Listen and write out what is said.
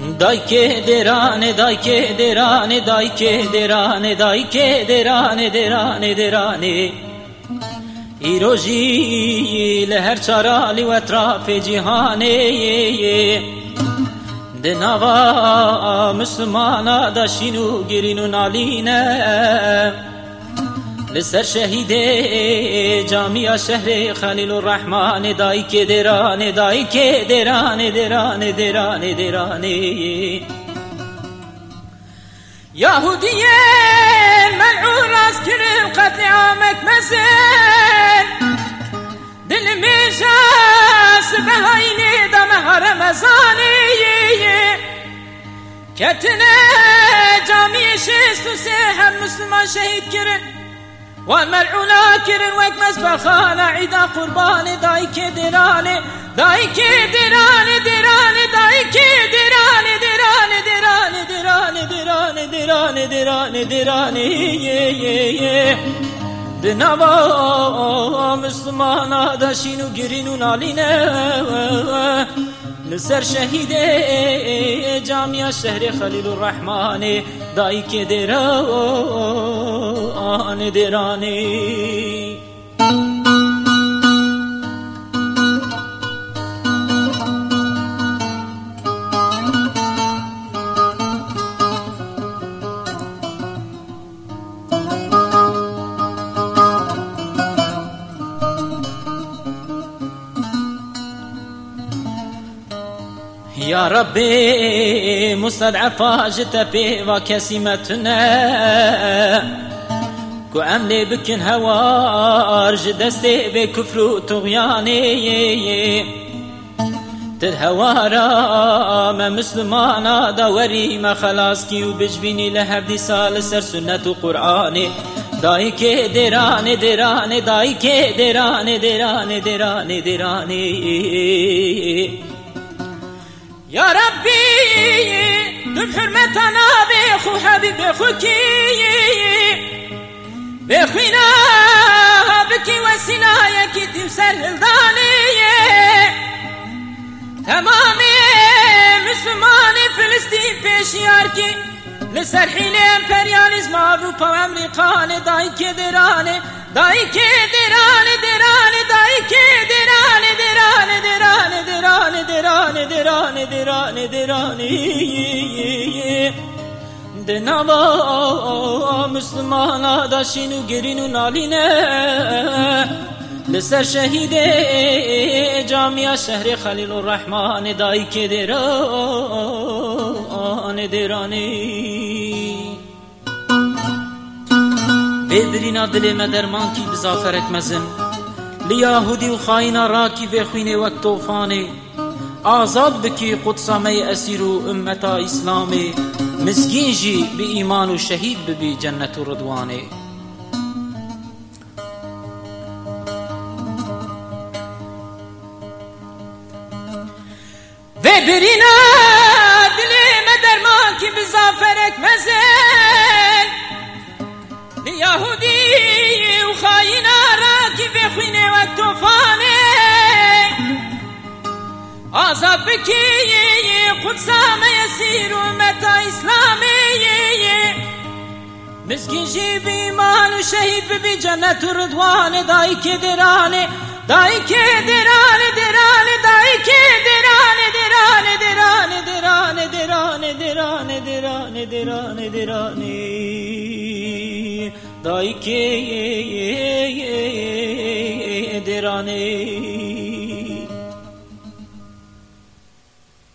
Dayke derane, dayke derane, dayke derane, dayke derane, derane, derane. İroji leher çarali ve etrafı cihane. Denava Müslümana da şinu girinun aline. Lisser şehide camia şehre Halilur Rahman. Dayke derane, dayke derane, derane, derane, derane. Yahudiye mel'un askirin katliam etmesin. Dilimi şahsı behayni da mehare mezaniyi. Ketine cami şistusi hem Müslüman şehit kirin. Ve mel'una kirin ve ekmez bakhana ida kurbani. Dayke dirani, dayke dirani, dirani, dayke dirani, dirani, dirani, dirani, dirani, dirani, dirani, dirani, ye, ye, ye. Denava Müslümana da şinu girinun aline. Lisser şehide camia şehri Halilur Rahman. Dayke derane, derane. Ya Rabbi mustad'afa jitepi ve kesimetine. Ku emli bikin hevar jidesti be küfru tuğyani. Tid hevara me Müslümana da veri me khalas ki u bijbini lehevdi sal ser sünnetu Kur'ani. Dayke derane, derane, dayke derane, derane, derane, derane. Ya Rabbi bihürmetana be khu habib khu ki be khina biki vesilaya ki timsel hildaniye. Tamami Müslümani Filistin peşiyar ki Lisser hile emperyalizm Avrupa ve Amerikane. Dayke derane, dayke derane, derane, dayke derane, derane, derane, derane, derane, derane, derane, derane. Denava Müslümana da şinu girinun aline. Lisser şehide camia şehri Halilur Rahman. Dayke derane, derane. Bebrina dilime derman ki bizafer etmezin. Li Yahudi u khayna raki ve khine ve tufani. Azad biki kutsame esiru ümmeta İslami. Miskin ji bi iman u şehid bi cennetu rıdvani. Ve birina dilime derman ki bizafer etmezin. Li Yahudi u khayna raki ve khine ve tufani. Azab biki kutsame yesir ümmeta İslami. Miskin ji bi iman u şehid bi cennetu rıdvani. Dayke derane, dayke derane, derane, dayke derane, derane, derane, derane, derane, derane, derane, derane, derane. Dayke derane.